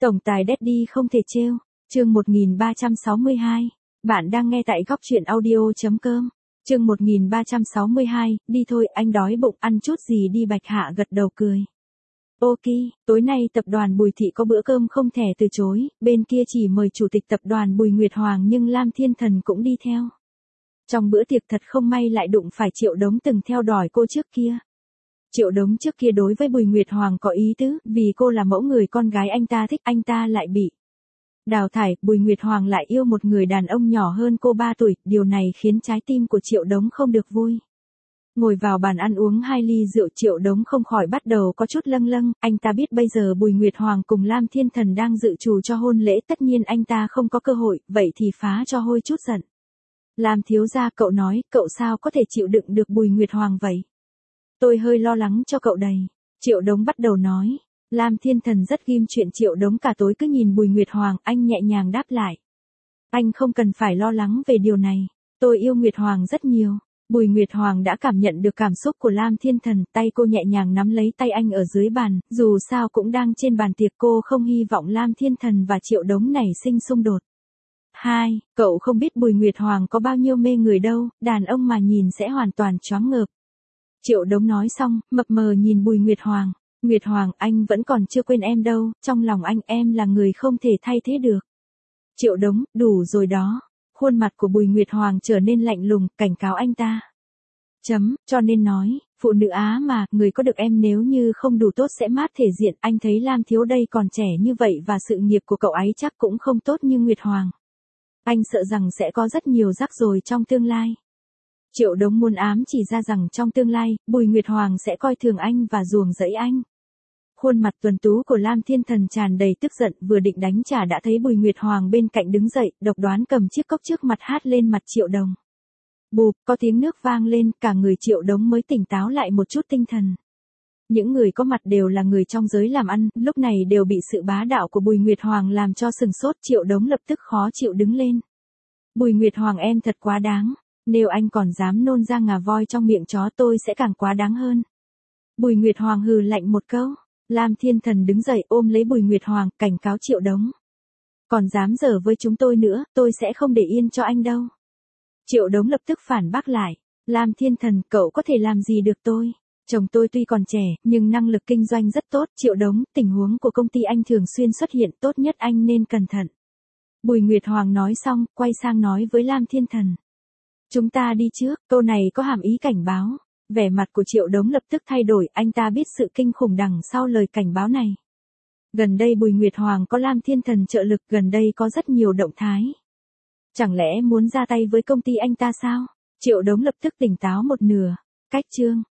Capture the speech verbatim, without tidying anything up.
Tổng tài Daddy không thể trêu, chương một nghìn ba trăm sáu mươi hai. Bạn đang nghe tại góc truyện audio chấm com. Chương một nghìn ba trăm sáu mươi hai, đi thôi, anh đói bụng, ăn chút gì đi. Bạch Hạ gật đầu cười. Ok, tối nay tập đoàn Bùi Thị có bữa cơm không thể từ chối, bên kia chỉ mời chủ tịch tập đoàn Bùi Nguyệt Hoàng nhưng Lam Thiên Thần cũng đi theo. Trong bữa tiệc thật không may lại đụng phải Triệu Đống từng theo đòi cô trước kia. Triệu Đống trước kia đối với Bùi Nguyệt Hoàng có ý tứ, vì cô là mẫu người con gái anh ta thích, anh ta lại bị đào thải. Bùi Nguyệt Hoàng lại yêu một người đàn ông nhỏ hơn cô ba tuổi, điều này khiến trái tim của Triệu Đống không được vui. Ngồi vào bàn ăn uống hai ly rượu, Triệu Đống không khỏi bắt đầu có chút lâng lâng, anh ta biết bây giờ Bùi Nguyệt Hoàng cùng Lam Thiên Thần đang dự trù cho hôn lễ, tất nhiên anh ta không có cơ hội, vậy thì phá cho hôi chút giận. Lam thiếu gia, cậu nói, cậu sao có thể chịu đựng được Bùi Nguyệt Hoàng vậy? Tôi hơi lo lắng cho cậu đây. Triệu Đống bắt đầu nói. Lam Thiên Thần rất ghim chuyện. Triệu Đống cả tối cứ nhìn Bùi Nguyệt Hoàng, anh nhẹ nhàng đáp lại. Anh không cần phải lo lắng về điều này. Tôi yêu Nguyệt Hoàng rất nhiều. Bùi Nguyệt Hoàng đã cảm nhận được cảm xúc của Lam Thiên Thần, tay cô nhẹ nhàng nắm lấy tay anh ở dưới bàn, dù sao cũng đang trên bàn tiệc, cô không hy vọng Lam Thiên Thần và Triệu Đống nảy sinh xung đột. Hai, cậu không biết Bùi Nguyệt Hoàng có bao nhiêu mê người đâu, đàn ông mà nhìn sẽ hoàn toàn choáng ngợp. Triệu Đống nói xong, mập mờ nhìn Bùi Nguyệt Hoàng. Nguyệt Hoàng, anh vẫn còn chưa quên em đâu, trong lòng anh em là người không thể thay thế được. Triệu Đống, đủ rồi đó. Khuôn mặt của Bùi Nguyệt Hoàng trở nên lạnh lùng, cảnh cáo anh ta. Chấm, cho nên nói, phụ nữ Á mà, người có được em nếu như không đủ tốt sẽ mát thể diện, anh thấy Lam thiếu đây còn trẻ như vậy và sự nghiệp của cậu ấy chắc cũng không tốt như Nguyệt Hoàng. Anh sợ rằng sẽ có rất nhiều rắc rối trong tương lai. Triệu Đống muốn ám chỉ ra rằng trong tương lai, Bùi Nguyệt Hoàng sẽ coi thường anh và ruồng rẫy anh. Khuôn mặt tuấn tú của Lam Thiên Thần tràn đầy tức giận, vừa định đánh trả đã thấy Bùi Nguyệt Hoàng bên cạnh đứng dậy, độc đoán cầm chiếc cốc trước mặt hát lên mặt Triệu Đống. Bụp, có tiếng nước vang lên, cả người Triệu Đống mới tỉnh táo lại một chút tinh thần. Những người có mặt đều là người trong giới làm ăn, lúc này đều bị sự bá đạo của Bùi Nguyệt Hoàng làm cho sừng sốt. Triệu Đống lập tức khó chịu đứng lên. Bùi Nguyệt Hoàng, em thật quá đáng. Nếu anh còn dám nôn ra ngà voi trong miệng chó tôi sẽ càng quá đáng hơn. Bùi Nguyệt Hoàng hừ lạnh một câu. Lam Thiên Thần đứng dậy ôm lấy Bùi Nguyệt Hoàng, cảnh cáo Triệu Đống. Còn dám giở với chúng tôi nữa, tôi sẽ không để yên cho anh đâu. Triệu Đống lập tức phản bác lại. Lam Thiên Thần, cậu có thể làm gì được tôi? Chồng tôi tuy còn trẻ, nhưng năng lực kinh doanh rất tốt. Triệu Đống, tình huống của công ty anh thường xuyên xuất hiện, tốt nhất anh nên cẩn thận. Bùi Nguyệt Hoàng nói xong, quay sang nói với Lam Thiên Thần. Chúng ta đi trước, câu này có hàm ý cảnh báo. Vẻ mặt của Triệu Đống lập tức thay đổi, anh ta biết sự kinh khủng đằng sau lời cảnh báo này. Gần đây Bùi Nguyệt Hoàng có Lam Thiên Thần trợ lực, gần đây có rất nhiều động thái. Chẳng lẽ muốn ra tay với công ty anh ta sao? Triệu Đống lập tức tỉnh táo một nửa. Cách chương.